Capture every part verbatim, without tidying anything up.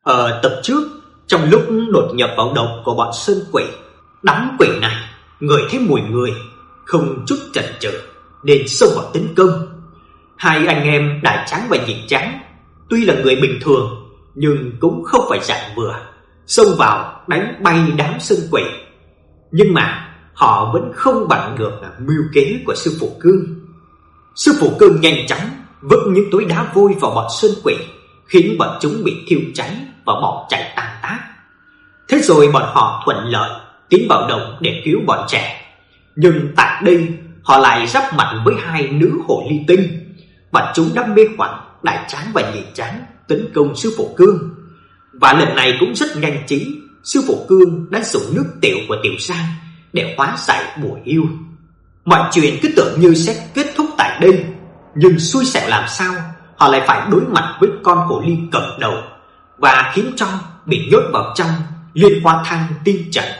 Ở tập trước, trong lúc đột nhập vào động của bọn sơn quỷ, đám quỷ này ngửi thấy mùi người, không chút chần chừ nên xông vào tấn công. Hai anh em Đại Tráng và Nhị Tráng tuy là người bình thường nhưng cũng không phải dạng vừa, xông vào đánh bay đám sơn quỷ. Nhưng mà họ vẫn không bằng được mưu kế của sư phụ Cương. Sư phụ Cương nhanh chóng vứt những túi đá vôi vào bọn sơn quỷ, khiến bọn chúng bị thiêu cháy và bỏ chạy tan tác. Thế rồi bọn họ thuận lợi tiến vào động để cứu bọn trẻ. Nhưng tại đây họ lại giáp mặt với hai nữ hồ ly tinh. Bọn chúng đã mê hoặc Đại Tráng và Nhị Tráng tấn công sư phụ Cương. Và lần này cũng rất nhanh trí, sư phụ Cương đã dùng nước tiểu của Tiểu Giang để hóa giải bùa yêu. Mọi chuyện cứ tưởng như sẽ kết thúc tại đây, nhưng xui xẻo làm sao họ lại phải đối mặt với con hồ ly cầm đầu và khiến cho bị nhốt vào trong Liên Hoa Thang Tiên Trận.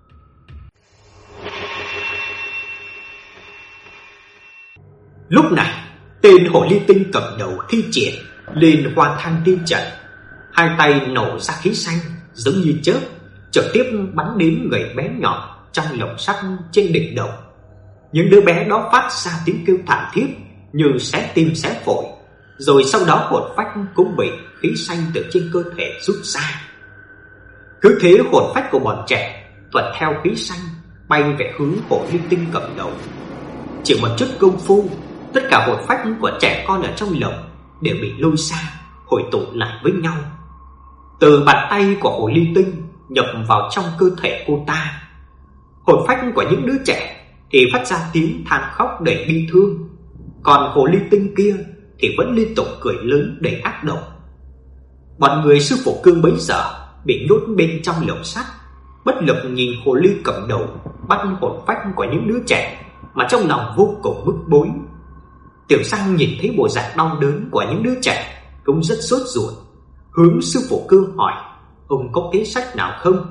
Lúc này, tên hồ ly tinh cầm đầu thi triển Liên Hoa Thang Tiên Trận, hai tay nổ ra khí xanh giống như chớp, trực tiếp bắn đến người bé nhỏ trong lồng sắt trên đỉnh đầu. Những đứa bé đó phát ra tiếng kêu thảm thiết như xé tim xé phổi, rồi sau đó hồn phách cũng bị khí xanh từ trên cơ thể rút ra. Cứ thế hồn phách của bọn trẻ thuận theo khí xanh bay về hướng hồ ly tinh cầm đầu. Chỉ một chút công phu, tất cả hồn phách của trẻ con ở trong lồng đều bị lôi ra, hội tụ lại với nhau. Từ bàn tay của hồ ly tinh nhập vào trong cơ thể cô ta. Hồn phách của những đứa trẻ thì phát ra tiếng than khóc đầy bi thương, còn hồ ly tinh kia thì vẫn liên tục cười lớn đầy ác độc. Bọn người sư phụ Cương bấy giờ bị nhốt bên trong lồng sắt, bất lực nhìn hồ ly cầm đầu bắt hồn phách của những đứa trẻ mà trong lòng vô cùng bức bối. Tiểu Sang nhìn thấy bộ dạng đau đớn của những đứa trẻ cũng rất sốt ruột, hướng sư phụ Cương hỏi ông có kế sách nào không.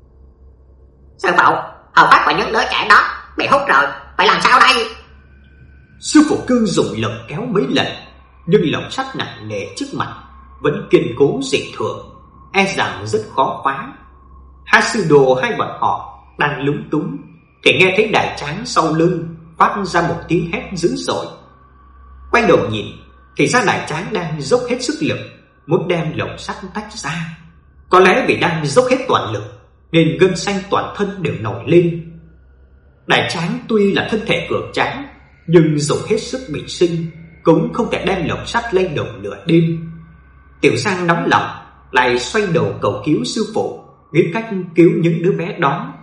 Sư phụ, hồn phách của những đứa trẻ đó bị hút rồi, phải làm sao đây? Sư phụ Cương dùng lồng kéo mấy lần, nhưng lồng sắt nặng nề trước mặt vẫn kiên cố dị thường, e rằng rất khó phá. Hai sư đồ hai bọn họ đang lúng túng thì nghe thấy Đại Tráng sau lưng phát ra một tiếng hét dữ dội. Quay đầu nhìn thì ra Đại Tráng đang dốc hết sức lực muốn đem lồng sắt tách ra. Có lẽ vì đang dốc hết toàn lực nên gân xanh toàn thân đều nổi lên. Đại Tráng tuy là thân thể cường tráng, nhưng dùng hết sức bình sinh cũng không thể đem lồng sắt lay động nửa đêm. Tiểu Giang nóng lòng lại xoay đầu cầu cứu sư phụ, nghĩ cách cứu những đứa bé đó.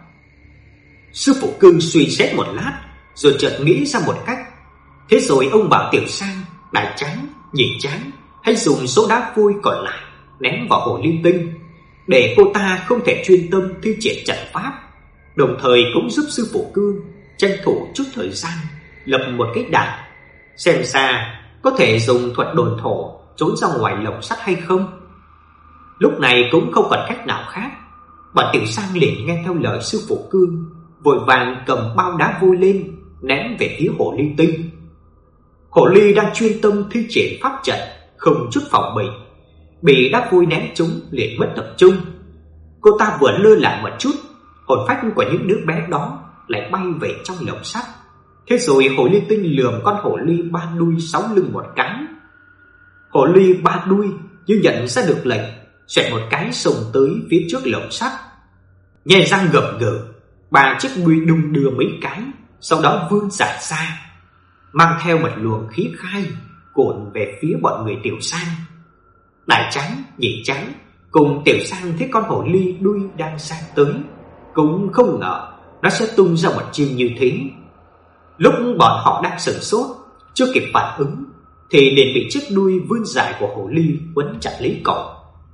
Sư phụ Cương suy xét một lát rồi chợt nghĩ ra một cách. Thế rồi ông bảo Tiểu Giang, Đại Tráng, Nhị Tráng hãy dùng số đá vôi còn lại ném vào hồ ly tinh để cô ta không thể chuyên tâm thi triển trận pháp, đồng thời cũng giúp sư phụ Cương tranh thủ chút thời gian lập một cái đài, xem ra có thể dùng thuật đồn thổ trốn ra ngoài lồng sắt hay không. Lúc này cũng không còn cách nào khác, bọn Tiểu Giang liền nghe theo lời sư phụ Cương, vội vàng cầm bao đá vôi lên ném về phía hồ ly tinh. Hồ ly đang chuyên tâm thi triển pháp trận, không chút phòng bị, bị đá vôi ném trúng liền mất tập trung. Cô ta vừa lơ là một chút, hồn phách của những đứa bé đó lại bay về trong lồng sắt. Thế rồi hồ ly tinh lườm con hồ ly ba đuôi sáu lưng một cái. Hồ ly ba đuôi như nhận ra được lệnh, xoẹt một cái xông tới phía trước lồng sắt. Nhe răng gầm gừ, ba chiếc đuôi đung đưa mấy cái, sau đó vươn rải ra, mang theo một luồng khí khai cuộn về phía bọn người Tiểu Giang. Đại Tráng, Nhị Tráng cùng Tiểu Giang thấy con hồ ly đuôi đang sang tới, cũng không ngờ nó sẽ tung ra một chiêu như thế. Lúc bọn họ đang sửng sốt, chưa kịp phản ứng thì liền bị chiếc đuôi vươn dài của hồ ly quấn chặt lấy cổ.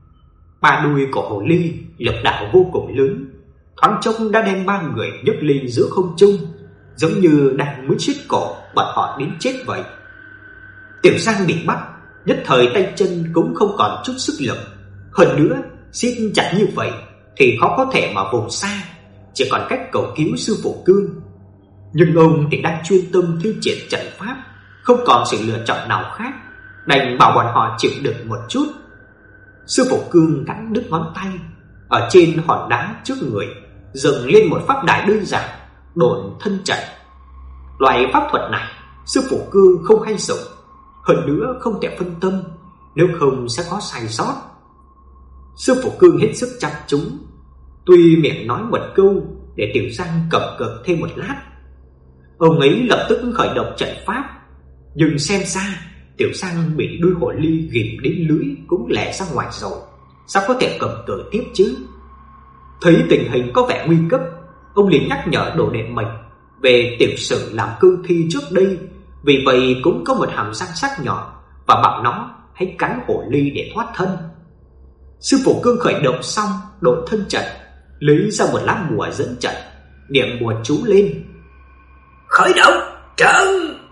Ba đuôi của hồ ly lực đạo vô cùng lớn, thoáng chốc đã đem ba người nhấc lên giữa không trung, giống như đang muốn siết cổ bọn họ đến chết vậy. Tiểu Giang bị bắt, nhất thời tay chân cũng không còn chút sức lực. Hơn nữa, siết chặt như vậy thì khó có thể mà vùng xa, chỉ còn cách cầu cứu sư phụ Cương. Nhưng ông thì đang chuyên tâm thi triển trận pháp, không còn sự lựa chọn nào khác, đành bảo bọn họ chịu đựng một chút. Sư phụ Cương cắn đứt ngón tay. Ở trên hòn đá trước người dựng lên một pháp đài đơn giản, độn thân trận. Loại pháp thuật này sư phụ Cương không hay dùng, hơn nữa không thể phân tâm, nếu không sẽ có sai sót. Sư phụ Cương hết sức chăm chú, tuy miệng nói một câu để Tiểu Giang cầm cự thêm một lát. Ông ấy lập tức khởi động trận pháp, nhưng xem ra Tiểu Giang bị đuôi hổ ly ghim đến lưỡi cũng lẻ ra ngoài rồi, sao có thể cầm cự tiếp chứ? Thấy tình hình có vẻ nguy cấp, ông liền nhắc nhở đồ đệ mình về tiểu sử làm cương thi trước đây, vì vậy cũng có một hàm răng sắc nhọn và bảo nó hãy cắn hổ ly để thoát thân. Sư phụ Cương khởi động xong độn thân trận, lấy ra một lá bùa dẫn trận, niệm bùa chú lên. Khởi động trận.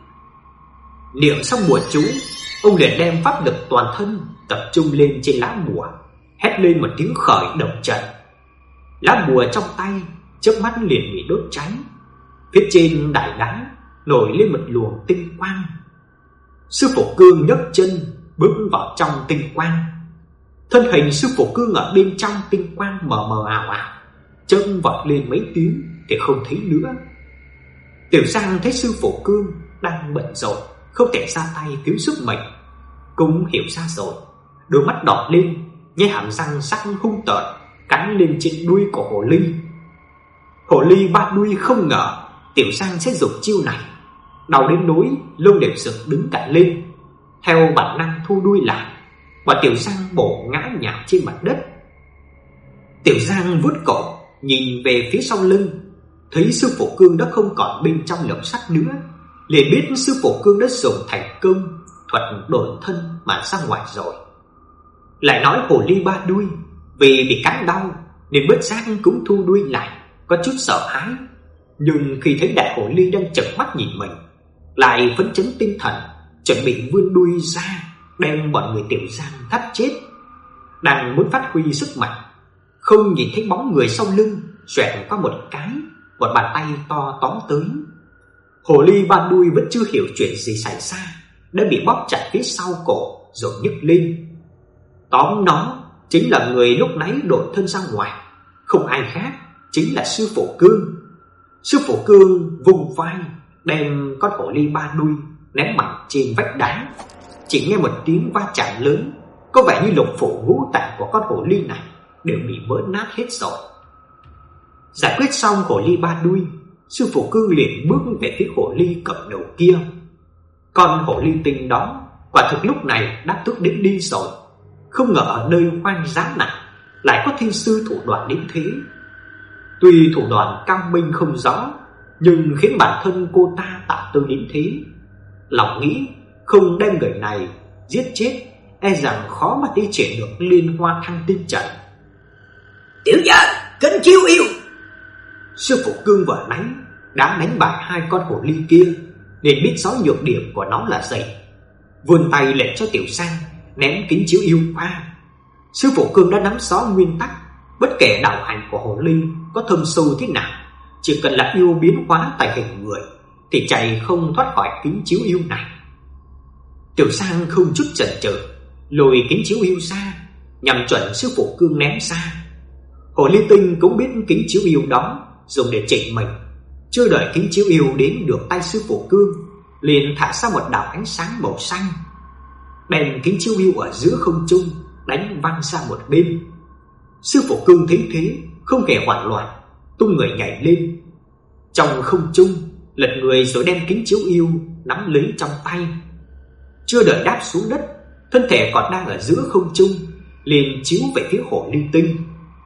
Niệm xong bùa chú, ông liền đem pháp lực toàn thân tập trung lên trên lá bùa, hét lên một tiếng khởi động trận. Lá bùa trong tay chớp mắt liền bị đốt cháy. Phía trên đài đá nổi lên một luồng tinh quang. Sư phụ Cương nhấc chân bước vào trong tinh quang. Thân hình sư phụ Cương ở bên trong tinh quang mờ mờ ảo ảo, chân vọt lên mấy tiếng thì không thấy nữa. Tiểu Giang thấy sư phụ Cương đang bận rộn, không thể ra tay cứu giúp mình, cũng hiểu ra rồi, đôi mắt đỏ lên, nhe hàm răng sắc hung tợn cắn lên trên đuôi của hồ ly. Hồ ly ba đuôi không ngờ Tiểu Giang sẽ dùng chiêu này, đau đến nỗi lông đều dựng đứng cả lên, theo bản năng thu đuôi lại, và Tiểu Giang bổ ngã nhào trên mặt đất. Tiểu Giang vuốt cổ nhìn về phía sau lưng, thấy sư phụ Cương đã không còn bên trong lồng sắt nữa, liền biết sư phụ Cương đã dùng thành công thuật độn thân mà ra ngoài rồi. Lại nói hồ ly ba đuôi vì bị cắn đau nên bất giác cũng thu đuôi lại, có chút sợ hãi. Nhưng khi thấy đại hồ ly đang trợn mắt nhìn mình, lại phấn chấn tinh thần, chuẩn bị vươn đuôi ra đem bọn người Tiểu Giang thắt chết. Đang muốn phát huy sức mạnh, không nhìn thấy bóng người sau lưng xoẹt qua một cái, một bàn tay to tóm tới. Hồ ly ba đuôi vẫn chưa hiểu chuyện gì xảy ra, đã bị bóp chặt phía sau cổ rồi nhấc lên. Tóm nó chính là người lúc nãy độn thân ra ngoài, không ai khác, chính là sư phụ Cương. Sư phụ Cương vùng vai đem con hồ ly ba đuôi ném mạnh trên vách đá. Chỉ nghe một tiếng va chạm lớn, có vẻ như lục phủ ngũ tạng của con hồ ly này đều bị vỡ nát hết rồi. Giải quyết xong hồ ly ba đuôi, sư phụ Cương liền bước về phía hồ ly cầm đầu kia. Con hồ ly tinh đó quả thực lúc này đã tức đến đi rồi, không ngờ ở nơi hoang dã này lại có thiên sư thủ đoạn đến thế. Tuy thủ đoạn cao minh không rõ, nhưng khiến bản thân cô ta tạo tư đến thế. Lòng nghĩ không đem người này giết chết, e rằng khó mà thi triển được liên hoa thăng tinh trận. Tiểu Giang, kính chiếu yêu. Sư phụ Cương vừa nãy đã đánh bại hai con hồ ly kia, nên biết rõ nhược điểm của nó là gì. Vươn tay lệnh cho Tiểu Giang ném kính chiếu yêu qua. Sư phụ Cương đã nắm rõ nguyên tắc, bất kể đạo hành của hồ ly có thâm sâu thế nào, chỉ cần là yêu biến hóa tại hình người thì chạy không thoát khỏi kính chiếu yêu này. Tiểu Giang không chút chần chừ lôi kính chiếu yêu ra, nhằm chuẩn sư phụ Cương ném ra. Hồ ly tinh cũng biết kính chiếu yêu đó dùng để chỉnh mình, chưa đợi kính chiếu yêu đến được tay sư phụ Cương, liền thả ra một đạo ánh sáng màu xanh, đem kính chiếu yêu ở giữa không trung đánh văng sang một bên. Sư phụ Cương thấy thế không hề hoảng loạn, tung người nhảy lên trong không trung, lật người rồi đem kính chiếu yêu nắm lấy trong tay. Chưa đợi đáp xuống đất, thân thể còn đang ở giữa không trung liền chiếu về phía hồ ly tinh.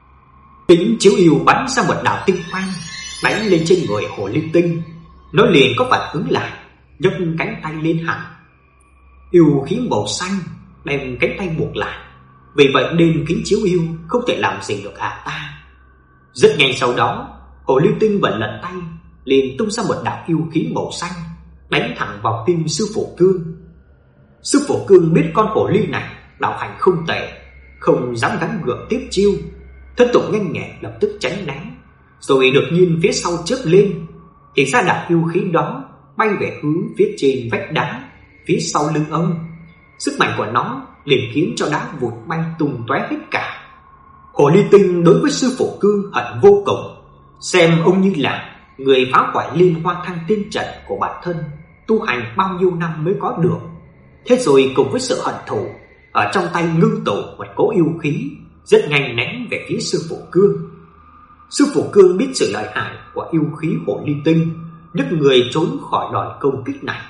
Kính chiếu yêu bắn ra một đạo tinh quang đánh lên trên người hồ ly tinh, nó liền có phản ứng lại, nhấc cánh tay lên hẳn. Yêu khí màu xanh đem cánh tay buộc lại, vì vậy nên kính chiếu yêu không thể làm gì được ả ta. Rất nhanh sau đó, hồ ly tinh vẫn lật tay liền tung ra một đạo yêu khí màu xanh đánh thẳng vào tim sư phụ Cương. Sư phụ Cương biết con hồ ly này đạo hành không tệ, không dám gắn gượng tiếp chiêu, thân tụng nhanh nhẹn lập tức tránh né, rồi đột nhiên phía sau chớp lên, thì ra đạo yêu khí đó bay về hướng phía trên vách đá phía sau lưng ông. Sức mạnh của nó liền khiến cho đá vụn bay tung tóe hết cả. Hồ ly tinh đối với sư phụ Cương hận vô cùng, xem ông như là người phá hoại liên hoa thăng tiên trận của bản thân tu hành bao nhiêu năm mới có được. Thế rồi cùng với sự hận thù, ở trong tay ngưng tụ một cỗ yêu khí, rất nhanh ném về phía sư phụ Cương. Sư phụ Cương biết sự lợi hại của yêu khí hồ ly tinh, nhấc người trốn khỏi đòn công kích này.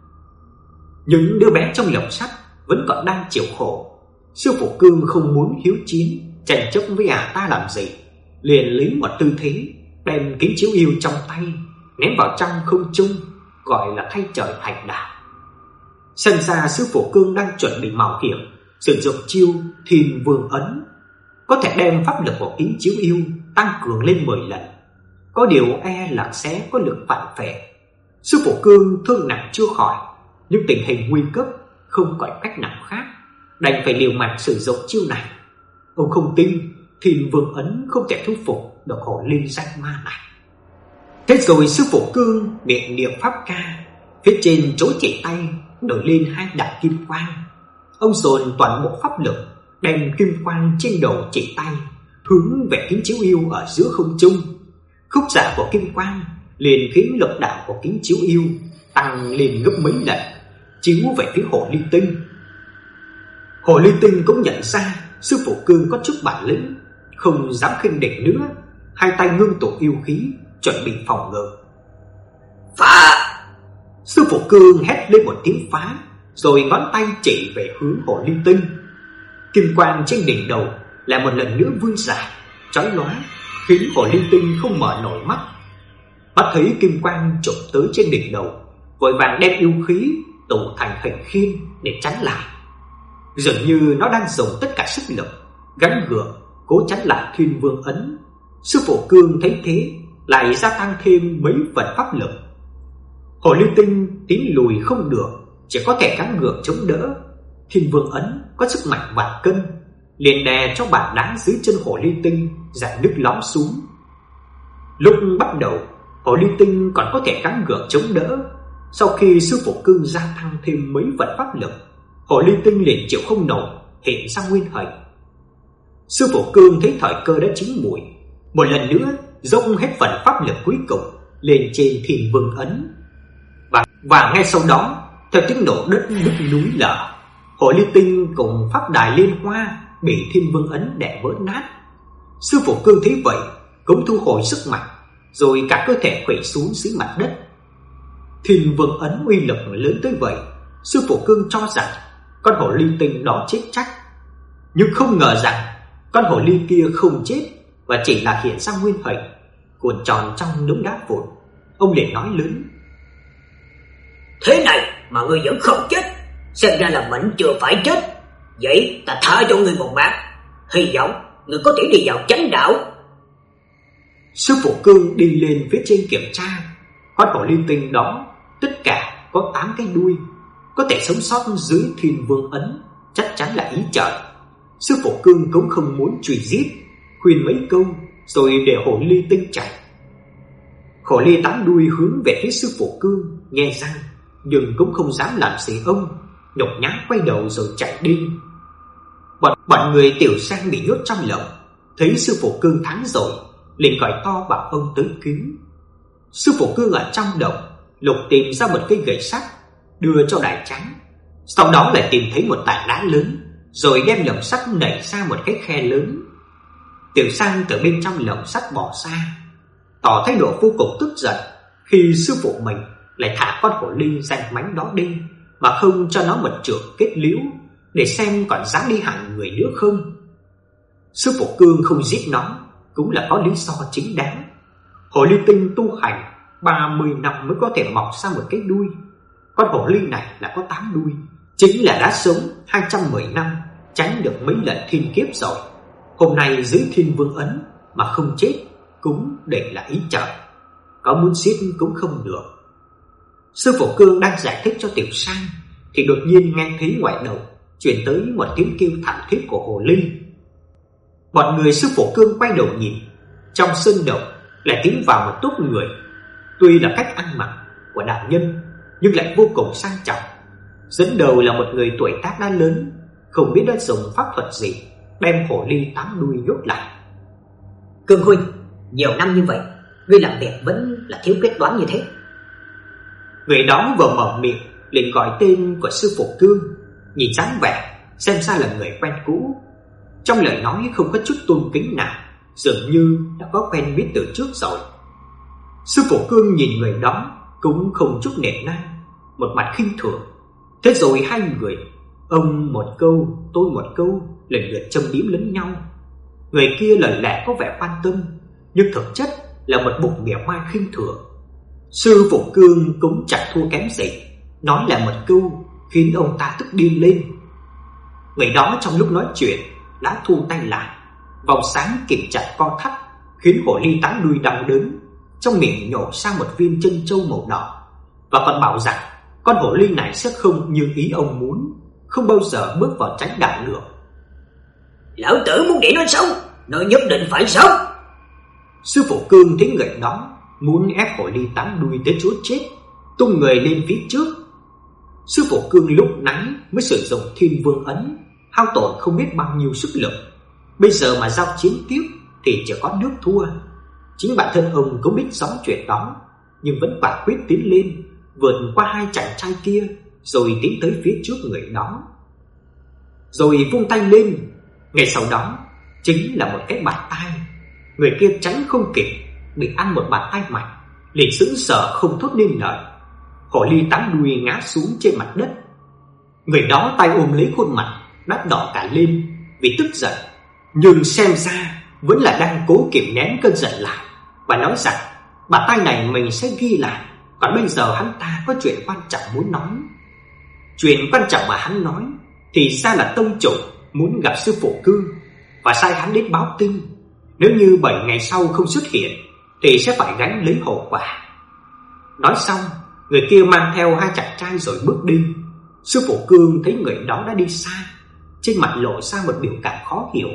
Những đứa bé trong lồng sắt vẫn còn đang chịu khổ. Sư phụ Cương không muốn hiếu chiến, tranh chấp với ả ta làm gì, liền lấy một tư thế đem kính chiếu yêu trong tay ném vào trong không trung, gọi là thay trời hành đạo. Xem ra sư phụ Cương đang chuẩn bị mạo hiểm sử dụng chiêu Thiên Vương ấn, có thể đem pháp lực của kính chiếu yêu tăng cường lên mười lần. Có điều e là sẽ có lực phản phệ. Sư phụ Cương thương nặng chưa khỏi, nhưng tình hình nguy cấp, không còn cách nào khác, đành phải liều mạng sử dụng chiêu này. Ông không tin Thiên Vương ấn không thể thu phục được hồ ly danh ma này. Thế rồi sư phụ Cương miệng niệm pháp ca, phía trên chỗ chỉ tay nổi lên hai đạo kim quang. Ông dồn toàn bộ pháp lực đem kim quang trên đầu chỉ tay hướng về kính chiếu yêu ở giữa không trung. Khúc xạ của kim quang liền khiến lực đạo của kính chiếu yêu tăng lên gấp mấy lần, chiếu về phía hồ ly tinh. Hồ ly tinh cũng nhận ra sư phụ Cương có chút bản lĩnh, không dám khinh địch nữa, hai tay ngưng tụ yêu khí chuẩn bị phòng ngự. Phá! Sư phụ Cương hét lên một tiếng phá, rồi ngón tay chỉ về hướng hồ ly tinh. Kim quang trên đỉnh đầu lại một lần nữa vươn dài, chói lóa, khiến hồ ly tinh không mở nổi mắt. Bắt thấy kim quang chụp tới trên đỉnh đầu, vội vàng đem yêu khí tụ thành hình khiên để chắn lại. Dường như nó đang dùng tất cả sức lực gắng gượng cố chắn lại Thiên Vương ấn. Sư phụ Cương thấy thế lại gia tăng thêm mấy phần pháp lực. Hồ ly tinh tiến lùi không được, chỉ có thể gắng gượng chống đỡ. Thiên Vương ấn có sức mạnh vạn cân, liền đè cho bản đá dưới chân hồ ly tinh dạn nứt lõm xuống. Lúc bắt đầu, hồ ly tinh còn có thể gắng gượng chống đỡ. Sau khi sư phụ Cương gia tăng thêm mấy phần pháp lực, hồ ly tinh liền chịu không nổi, hiện ra nguyên hình. Sư phụ Cương thấy thời cơ đã chín muồi, một lần nữa dốc hết phần pháp lực cuối cùng lên trên Thiên Vương ấn. Và, và ngay sau đó, theo tiếng nổ đất đứt núi lở, hồ ly tinh cùng pháp đài liên hoa bị Thiên Vương ấn đè vỡ nát. Sư phụ Cương thấy vậy cũng thu hồi sức mạnh, rồi cả cơ thể khuỵu xuống dưới mặt đất. Thiên Vương ấn uy lực lớn tới vậy, sư phụ Cương cho rằng con hồ ly tinh đó chết chắc. Nhưng không ngờ rằng con hồ ly kia không chết, và chỉ là hiện ra nguyên hình, cuộn tròn trong đống đá vụn. Ông liền nói lớn: Thế này mà ngươi vẫn không chết, xem ra là mệnh chưa phải chết. Vậy ta tha cho ngươi một mạng, hy vọng ngươi có thể đi vào chánh đạo. Sư phụ Cương đi lên phía trên kiểm tra. Con hồ ly tinh đó tất cả có tám cái đuôi, có thể sống sót dưới Thiên Vương ấn, chắc chắn là ý trời. Sư phụ Cương cũng không muốn truy giết, khuyên mấy câu rồi để hồ ly tinh chạy. Hồ ly tám đuôi hướng về phía sư phụ Cương, nghe răng nhưng cũng không dám làm gì ông, nhục nhã quay đầu rồi chạy đi. Bọn, bọn người Tiểu Sang bị nhốt trong lồng, thấy sư phụ Cương thắng rồi, liền gọi to bảo ông tới cứu. Sư phụ Cương ở trong động lục tìm ra một cây gậy sắt, đưa cho Đại Trắng. Sau đó lại tìm thấy một tảng đá lớn, rồi đem lồng sắt nảy ra một cái khe lớn. Tiểu Sang từ bên trong lồng sắt bỏ ra, tỏ thái độ vô cùng tức giận khi sư phụ mình lại thả con hồ ly danh mánh đó đi, mà không cho nó một trượng kết liễu, để xem còn dám đi hại người nữa không. Sư phụ Cương không giết nó cũng là có lý do chính đáng. Hồ ly tinh tu hành ba mươi năm mới có thể mọc ra một cái đuôi. Con hồ ly này là có tám đuôi, chính là đã sống hai trăm mười năm, tránh được mấy lần thiên kiếp rồi. Hôm nay dưới Thiên Vương ấn mà không chết cũng để là ý trời, có muốn giết cũng không được. Sư phụ Cương đang giải thích cho Tiểu Sang thì đột nhiên nghe thấy ngoài đầu truyền tới một tiếng kêu thảm thiết của hồ ly. Bọn người sư phụ Cương quay đầu nhìn, trong sân động lại tiến vào một tốp người. Tuy là cách ăn mặc của đạo nhân nhưng lại vô cùng sang trọng. Dẫn đầu là một người tuổi tác đã lớn, không biết đã dùng pháp thuật gì đem hồ ly tám đuôi nhốt lại. Cương huynh, nhiều năm như vậy, ngươi làm việc vẫn là thiếu quyết đoán như thế. Người đó vừa mở miệng liền gọi tên của sư phụ Cương, nhìn dáng vẻ xem ra là người quen cũ. Trong lời nói không có chút tôn kính nào, dường như đã có quen biết từ trước rồi. Sư phụ Cương nhìn người đó cũng không chút nể nang, một mặt khinh thường. Thế rồi hai người, ông một câu, tôi một câu, lần lượt châm biếm lẫn nhau. Người kia lời lẽ có vẻ quan tâm, nhưng thực chất là một bụng mỉa mai khinh thường. Sư phụ Cương cũng chẳng thua kém gì, nói lại một câu khiến ông ta tức điên lên. Người đó trong lúc nói chuyện đã thu tay lại, vòng sáng kìm chặt co thắt, khiến hồ ly tám đuôi đau đớn, trong miệng nhổ ra một viên chân châu màu đỏ, và còn bảo rằng con hồ ly này sẽ không như ý ông muốn, không bao giờ bước vào tránh đạo được. Lão tử muốn để nó sống, nó nhất định phải sống. Sư phụ Cương thấy người đó muốn ép hồ ly tám đuôi tới chỗ chết, tung người lên phía trước. Sư phụ Cương lúc nãy mới sử dụng Thiên Vương ấn, hao tổn không biết bao nhiêu sức lực. Bây giờ mà giao chiến tiếp thì chỉ có nước thua. Chính bản thân ông cũng biết rõ chuyện đó, nhưng vẫn quả quyết tiến lên, vượt qua hai chàng trai kia, rồi tiến tới phía trước người đó. Rồi vung tay lên, ngay sau đó chính là một cái bạt tai. Người kia tránh không kịp, bị ăn một bạt tai mạnh, liền sững sờ không thốt nên lời. Hồ ly tám đuôi ngã xuống trên mặt đất. Người đó tay ôm lấy khuôn mặt đã đỏ cả lên vì tức giận, nhưng xem ra vẫn là đang cố kiềm nén cơn giận lại, và nói rằng bạt tai này mình sẽ ghi lại, còn bây giờ hắn ta có chuyện quan trọng muốn nói. Chuyện quan trọng mà hắn nói thì ra là tông chủ muốn gặp sư phụ Cương và sai hắn đến báo tin. Nếu như bảy ngày sau không xuất hiện thì sẽ phải gánh lấy hậu quả. Nói xong, người kia mang theo hai chàng trai rồi bước đi. Sư phụ Cương thấy người đó đã đi xa, trên mặt lộ ra một biểu cảm khó hiểu.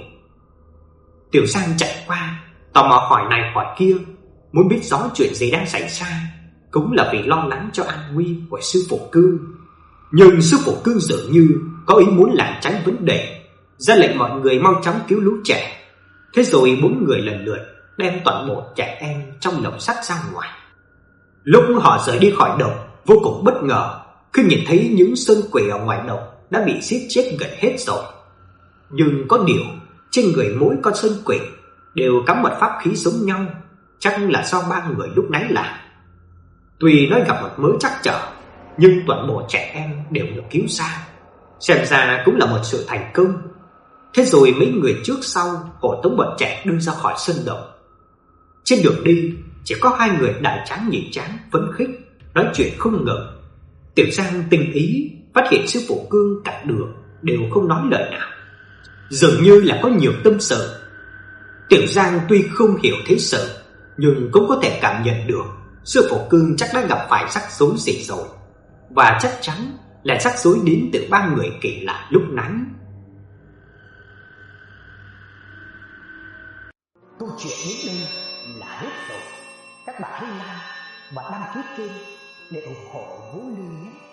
Tiểu Giang chạy qua, tò mò hỏi này hỏi kia, muốn biết rõ chuyện gì đang xảy ra, cũng là vì lo lắng cho an nguy của sư phụ Cương. Nhưng sư phụ Cương dường như có ý muốn lảng tránh vấn đề, ra lệnh mọi người mau chóng cứu lũ trẻ. Thế rồi bốn người lần lượt đem toàn bộ trẻ em trong lồng sắt ra ngoài. Lúc họ rời đi khỏi đồng, vô cùng bất ngờ khi nhìn thấy những sơn quỷ ở ngoài đồng đã bị giết chết gần hết rồi. Nhưng có điều, trên người mỗi con sơn quỷ đều cắm một pháp khí giống nhau, chắc là do ba người lúc nãy làm. Tuy nói gặp một mớ trắc trở, nhưng toàn bộ trẻ em đều được cứu ra, xem ra cũng là một sự thành công. Thế rồi mấy người trước sau hộ tống bọn trẻ đưa ra khỏi sân động. Trên đường đi, chỉ có hai người đại tráng nhị tráng phấn khích nói chuyện không ngừng. Tiểu Giang tinh ý phát hiện sư phụ Cương cả đường đều không nói lời nào, dường như là có nhiều tâm sự. Tiểu Giang tuy không hiểu thế sự, nhưng cũng có thể cảm nhận được sư phụ Cương chắc đã gặp phải rắc rối gì rồi, và chắc chắn là rắc rối đến từ ba người kể lại lúc nãy. Câu chuyện đến đây là hết rồi. Các bạn hãy like và đăng ký kênh để ủng hộ Vũ Ly nhé.